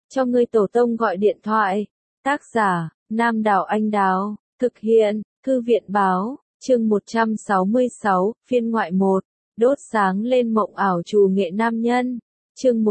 cho ngươi tổ tông gọi điện thoại. Tác giả, Nam Đảo Anh Đào, thực hiện, Thư viện Báo, chương 166, phiên ngoại 1, đốt sáng lên mộng ảo trù nghệ nam nhân. Chương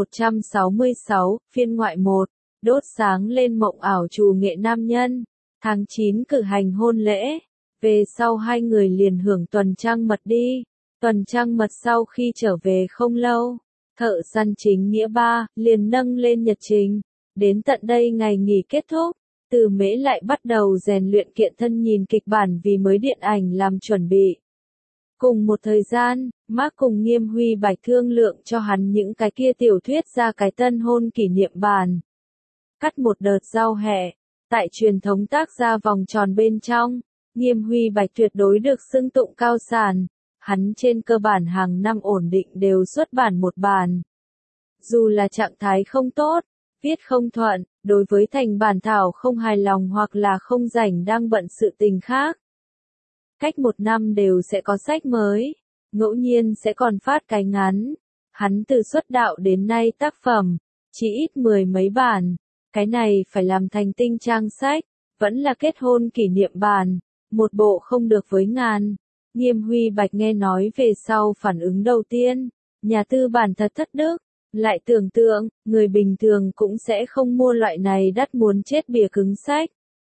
166, phiên ngoại 1, đốt sáng lên mộng ảo trù nghệ nam nhân. Tháng 9 cử hành hôn lễ, về sau hai người liền hưởng tuần trăng mật đi. Tuần trăng mật sau khi trở về không lâu, thợ săn chính nghĩa ba liền nâng lên nhật trình. Đến tận đây ngày nghỉ kết thúc, Từ Mễ lại bắt đầu rèn luyện kiện thân nhìn kịch bản vì mới điện ảnh làm chuẩn bị. Cùng một thời gian, Mark cùng Nghiêm Huy Bạch thương lượng cho hắn những cái kia tiểu thuyết ra cái tân hôn kỷ niệm bản. Cắt một đợt giao hẹ, tại truyền thống tác gia vòng tròn bên trong, Nghiêm Huy Bạch tuyệt đối được xưng tụng cao sản. Hắn trên cơ bản hàng năm ổn định đều xuất bản một bản. Dù là trạng thái không tốt, viết không thuận, đối với thành bản thảo không hài lòng hoặc là không rảnh đang bận sự tình khác. Cách một năm đều sẽ có sách mới, ngẫu nhiên sẽ còn phát cái ngắn. Hắn từ xuất đạo đến nay tác phẩm, chỉ ít 10 mấy bản, cái này phải làm thành tinh trang sách, vẫn là kết hôn kỷ niệm bản, một bộ không được với ngàn. Nghiêm Huy Bạch nghe nói về sau phản ứng đầu tiên, nhà tư bản thật thất đức, lại tưởng tượng, người bình thường cũng sẽ không mua loại này đắt muốn chết bìa cứng sách.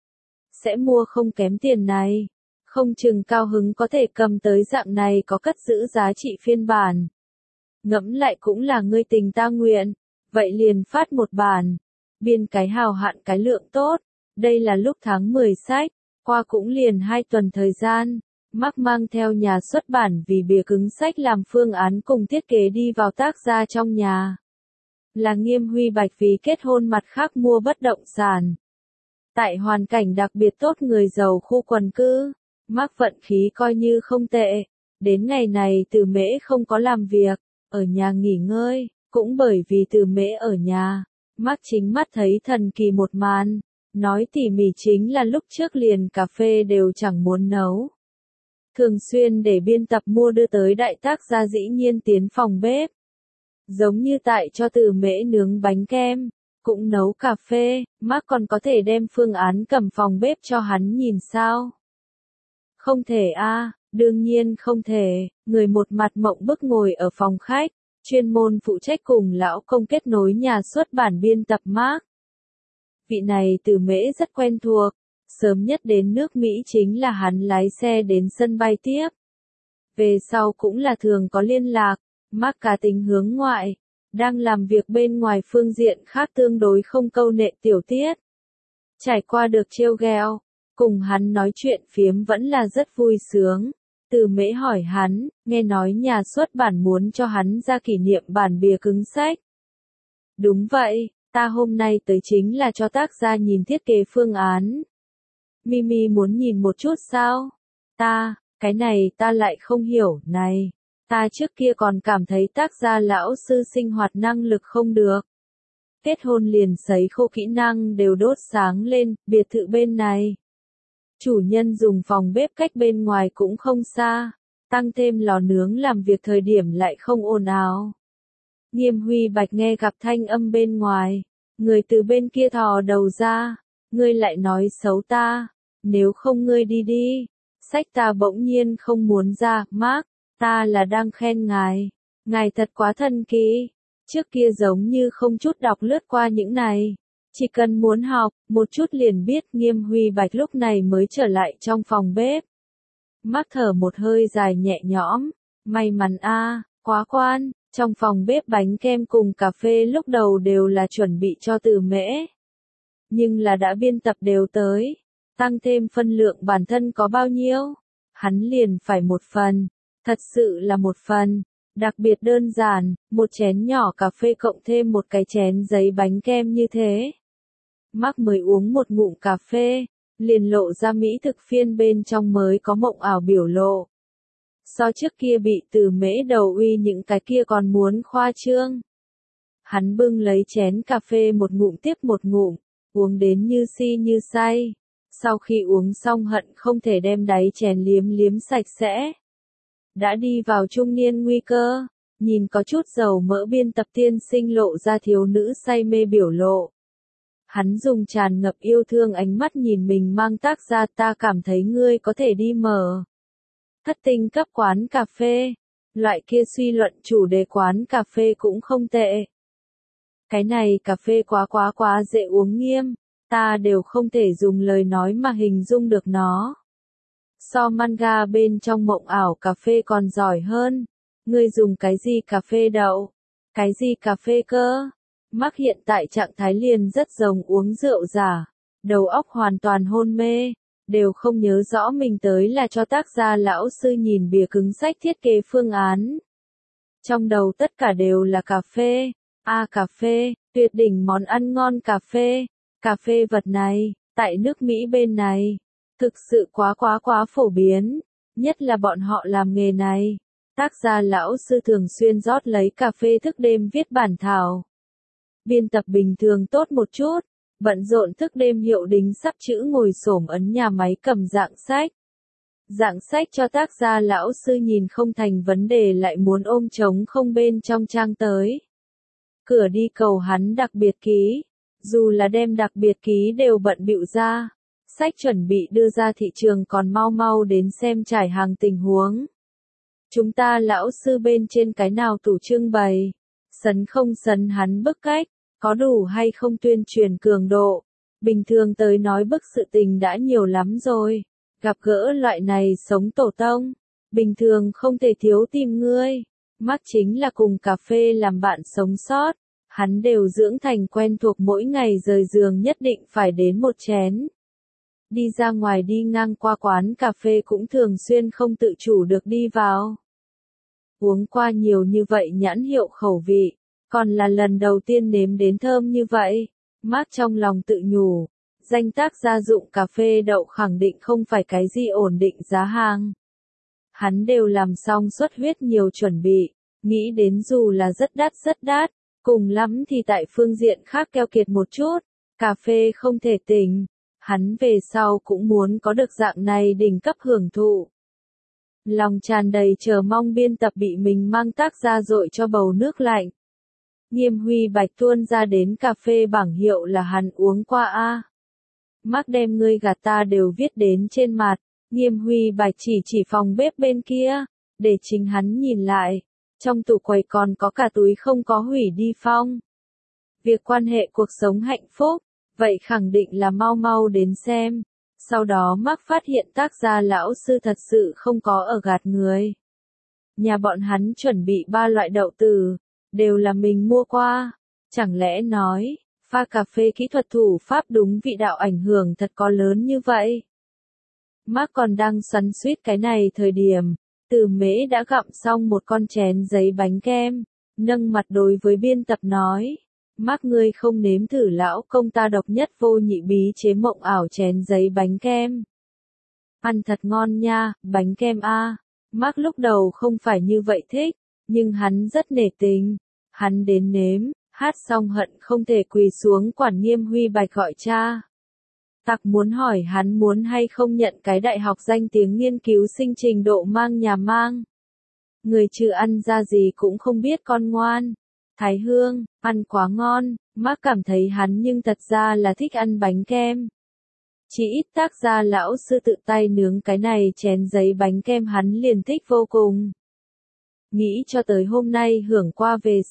Sẽ mua không kém tiền này, không chừng cao hứng có thể cầm tới dạng này có cất giữ giá trị phiên bản. Ngẫm lại cũng là ngươi tình ta nguyện, vậy liền phát một bản, biên cái hào hạn cái lượng tốt, đây là lúc tháng 10 sách, qua cũng liền 2 tuần thời gian. Mark mang theo nhà xuất bản vì bìa cứng sách làm phương án cùng thiết kế đi vào tác gia trong nhà. Là Nghiêm Huy Bạch vì kết hôn mặt khác mua bất động sản. Tại hoàn cảnh đặc biệt tốt người giàu khu quần cư, Mark vận khí coi như không tệ. Đến ngày này Từ Mễ không có làm việc, ở nhà nghỉ ngơi, cũng bởi vì Từ Mễ ở nhà, Mark chính mắt thấy thần kỳ một màn. Nói tỉ mỉ chính là lúc trước liền cà phê đều chẳng muốn nấu. Thường xuyên để biên tập mua đưa tới đại tác gia dĩ nhiên tiến phòng bếp. Giống như tại cho Từ Mễ nướng bánh kem, cũng nấu cà phê, Mark còn có thể đem phương án cầm phòng bếp cho hắn nhìn sao? Không thể a, đương nhiên không thể, người một mặt mộng bức ngồi ở phòng khách, chuyên môn phụ trách cùng lão công kết nối nhà xuất bản biên tập Mark. Vị này Từ Mễ rất quen thuộc. Sớm nhất đến nước Mỹ chính là hắn lái xe đến sân bay tiếp. Về sau cũng là thường có liên lạc, Mark cá tính hướng ngoại, đang làm việc bên ngoài phương diện khác tương đối không câu nệ tiểu tiết. Trải qua được trêu ghẹo, cùng hắn nói chuyện phiếm vẫn là rất vui sướng. Từ Mễ hỏi hắn, nghe nói nhà xuất bản muốn cho hắn ra kỷ niệm bản bìa cứng sách. Đúng vậy, ta hôm nay tới chính là cho tác gia nhìn thiết kế phương án. Mimi muốn nhìn một chút sao? Cái này ta lại không hiểu, này. Ta trước kia còn cảm thấy tác gia lão sư sinh hoạt năng lực không được. Kết hôn liền sấy khô kỹ năng đều đốt sáng lên, biệt thự bên này. Chủ nhân dùng phòng bếp cách bên ngoài cũng không xa, tăng thêm lò nướng làm việc thời điểm lại không ồn ào. Nghiêm Huy Bạch nghe gặp thanh âm bên ngoài, người từ bên kia thò đầu ra. Ngươi lại nói xấu ta, nếu không ngươi đi đi. Sách ta bỗng nhiên không muốn ra, Mark, ta là đang khen ngài thật quá thần kỳ. Trước kia giống như không chút đọc lướt qua những này, chỉ cần muốn học, một chút liền biết. Nghiêm Huy Bạch lúc này mới trở lại trong phòng bếp. Mark thở một hơi dài nhẹ nhõm, may mắn a, quá quan, trong phòng bếp bánh kem cùng cà phê lúc đầu đều là chuẩn bị cho Từ Mễ. Nhưng là đã biên tập đều tới, tăng thêm phân lượng bản thân có bao nhiêu, hắn liền phải một phần, thật sự là một phần, đặc biệt đơn giản, một chén nhỏ cà phê cộng thêm một cái chén giấy bánh kem như thế. Mark mới uống một ngụm cà phê, liền lộ ra mỹ thực phiên bên trong mới có mộng ảo biểu lộ. So trước kia bị Từ Mễ đầu uy những cái kia còn muốn khoa trương. Hắn bưng lấy chén cà phê một ngụm tiếp một ngụm, uống đến như si như say. Sau khi uống xong hận không thể đem đáy chén liếm liếm sạch sẽ. Đã đi vào trung niên nguy cơ, nhìn có chút dầu mỡ biên tập tiên sinh lộ ra thiếu nữ say mê biểu lộ. Hắn dùng tràn ngập yêu thương ánh mắt nhìn mình mang tác ra, ta cảm thấy ngươi có thể đi mở thất tinh cấp quán cà phê. Loại kia suy luận chủ đề quán cà phê cũng không tệ. Cái này cà phê quá dễ uống Nghiêm, ta đều không thể dùng lời nói mà hình dung được nó. So manga bên trong mộng ảo cà phê còn giỏi hơn. Ngươi dùng cái gì cà phê đậu? Cái gì cà phê cơ? Mark hiện tại trạng thái liền rất giống uống rượu giả, đầu óc hoàn toàn hôn mê, đều không nhớ rõ mình tới là cho tác gia lão sư nhìn bìa cứng sách thiết kế phương án. Trong đầu tất cả đều là cà phê, cà phê, tuyệt đỉnh món ăn ngon cà phê vật này, tại nước Mỹ bên này, thực sự quá phổ biến, nhất là bọn họ làm nghề này. Tác gia lão sư thường xuyên rót lấy cà phê thức đêm viết bản thảo. Biên tập bình thường tốt một chút, bận rộn thức đêm hiệu đính sắp chữ ngồi xổm ấn nhà máy cầm dạng sách. Dạng sách cho tác gia lão sư nhìn không thành vấn đề lại muốn ôm trống không bên trong trang tới. Cửa đi cầu hắn đặc biệt ký, dù là đem đặc biệt ký đều bận bịu ra. Sách chuẩn bị đưa ra thị trường còn mau đến xem trải hàng tình huống. Chúng ta lão sư bên trên cái nào tủ trưng bày, sấn không sấn hắn bức cách, có đủ hay không tuyên truyền cường độ. Bình thường tới nói bức sự tình đã nhiều lắm rồi, gặp gỡ loại này sống tổ tông, bình thường không thể thiếu tìm ngươi. Mark chính là cùng cà phê làm bạn sống sót, hắn đều dưỡng thành quen thuộc mỗi ngày rời giường nhất định phải đến một chén. Đi ra ngoài đi ngang qua quán cà phê cũng thường xuyên không tự chủ được đi vào. Uống qua nhiều như vậy nhãn hiệu khẩu vị, còn là lần đầu tiên nếm đến thơm như vậy. Mark trong lòng tự nhủ, danh tác gia dụng cà phê đậu khẳng định không phải cái gì ổn định giá hàng. Hắn đều làm xong xuất huyết nhiều chuẩn bị, nghĩ đến dù là rất đắt, cùng lắm thì tại phương diện khác keo kiệt một chút, cà phê không thể tỉnh. Hắn về sau cũng muốn có được dạng này đỉnh cấp hưởng thụ. Lòng tràn đầy chờ mong biên tập bị mình mang tác ra dội cho bầu nước lạnh. Nghiêm Huy Bạch tuôn ra đến cà phê bảng hiệu là hắn uống qua a. Mark đem ngươi gạt ta đều viết đến trên mặt. Nghiêm Huy Bạch chỉ phòng bếp bên kia, để chính hắn nhìn lại. Trong tủ quầy còn có cả túi không có hủy đi phong. Việc quan hệ cuộc sống hạnh phúc, vậy khẳng định là mau đến xem. Sau đó Mark phát hiện tác gia lão sư thật sự không có ở gạt người. Nhà bọn hắn chuẩn bị 3 loại đậu tử, đều là mình mua qua. Chẳng lẽ nói, pha cà phê kỹ thuật thủ pháp đúng vị đạo ảnh hưởng thật có lớn như vậy? Mark còn đang xoắn xuýt cái này thời điểm, Từ Mễ đã gặm xong một con chén giấy bánh kem, nâng mặt đối với biên tập nói. Mark ngươi không nếm thử lão công ta độc nhất vô nhị bí chế mộng ảo chén giấy bánh kem. Ăn thật ngon nha, bánh kem a. Mark lúc đầu không phải như vậy thích, nhưng hắn rất nể tình. Hắn đến nếm, hát xong hận không thể quỳ xuống quản Nghiêm Huy Bạch gọi cha. Tặc muốn hỏi hắn muốn hay không nhận cái đại học danh tiếng nghiên cứu sinh trình độ mang nhà mang. Người trừ ăn ra gì cũng không biết con ngoan. Thái Hương, ăn quá ngon, Mark cảm thấy hắn nhưng thật ra là thích ăn bánh kem. Chỉ ít tác gia lão sư tự tay nướng cái này chén giấy bánh kem hắn liền thích vô cùng. Nghĩ cho tới hôm nay hưởng qua về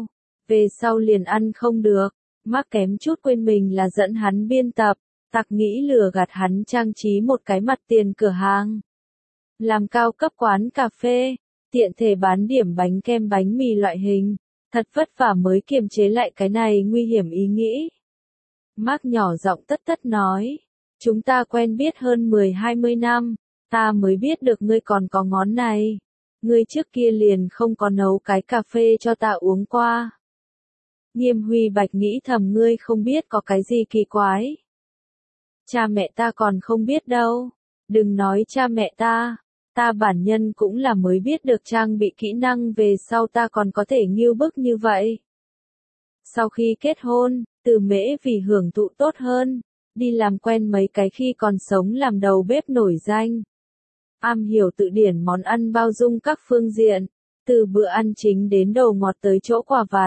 sau liền ăn không được, Mark kém chút quên mình là dẫn hắn biên tập, tặc nghĩ lừa gạt hắn trang trí một cái mặt tiền cửa hàng. Làm cao cấp quán cà phê, tiện thể bán điểm bánh kem bánh mì loại hình. Thật vất vả mới kiềm chế lại cái này nguy hiểm ý nghĩ. Mark nhỏ giọng tất nói. Chúng ta quen biết hơn 10-20 năm, ta mới biết được ngươi còn có ngón này. Ngươi trước kia liền không có nấu cái cà phê cho ta uống qua. Nghiêm Huy Bạch nghĩ thầm ngươi không biết có cái gì kỳ quái. Cha mẹ ta còn không biết đâu. Đừng nói cha mẹ ta. Ta bản nhân cũng là mới biết được trang bị kỹ năng về sau ta còn có thể nghiêu bức như vậy. Sau khi kết hôn, Từ Mễ vì hưởng thụ tốt hơn, đi làm quen mấy cái khi còn sống làm đầu bếp nổi danh. Am hiểu tự điển món ăn bao dung các phương diện, từ bữa ăn chính đến đồ ngọt tới chỗ quà vặt,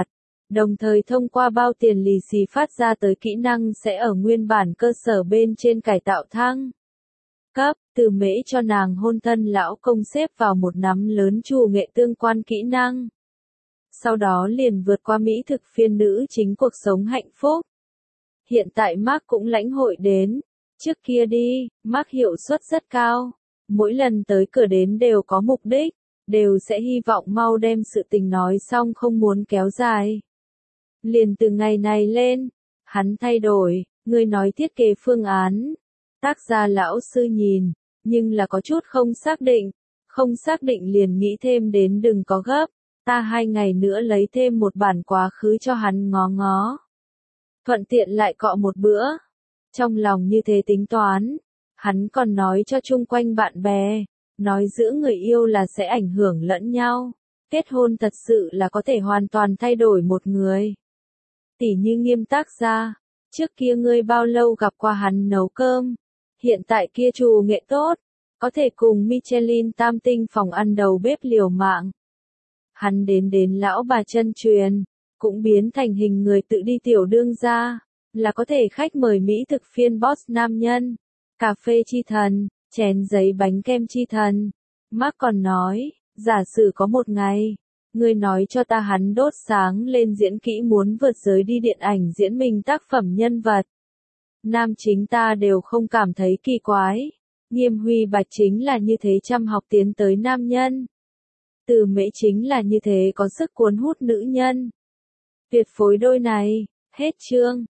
Đồng thời thông qua bao tiền lì xì phát ra tới kỹ năng sẽ ở nguyên bản cơ sở bên trên cải tạo thăng cấp, từ mễ cho nàng hôn thân lão công xếp vào một nắm lớn trù nghệ tương quan kỹ năng. Sau đó liền vượt qua mỹ thực phiên nữ chính cuộc sống hạnh phúc. Hiện tại Mark cũng lãnh hội đến. Trước kia đi, Mark hiệu suất rất cao. Mỗi lần tới cửa đến đều có mục đích, đều sẽ hy vọng mau đem sự tình nói xong không muốn kéo dài. Liền từ ngày này lên, hắn thay đổi, người nói thiết kế phương án. Tác gia lão sư nhìn, nhưng là có chút không xác định liền nghĩ thêm đến đừng có gấp, ta 2 ngày nữa lấy thêm một bản quá khứ cho hắn ngó ngó. Thuận tiện lại cọ một bữa. Trong lòng như thế tính toán, hắn còn nói cho chung quanh bạn bè, nói giữa người yêu là sẽ ảnh hưởng lẫn nhau, kết hôn thật sự là có thể hoàn toàn thay đổi một người. Tỉ như Nghiêm tác gia, trước kia ngươi bao lâu gặp qua hắn nấu cơm, hiện tại kia trù nghệ tốt, có thể cùng Michelin tam tinh phòng ăn đầu bếp liều mạng. Hắn đến lão bà chân truyền, cũng biến thành hình người tự đi tiểu đương gia, là có thể khách mời mỹ thực phiên boss nam nhân, cà phê chi thần, chén giấy bánh kem chi thần. Mark còn nói, giả sử có một ngày, ngươi nói cho ta hắn đốt sáng lên diễn kỹ muốn vượt giới đi điện ảnh diễn mình tác phẩm nhân vật. Nam chính ta đều không cảm thấy kỳ quái. Nghiêm Huy Bạch chính là như thế chăm học tiến tới nam nhân. Từ Mễ chính là như thế có sức cuốn hút nữ nhân. Tuyệt phối đôi này, hết chương.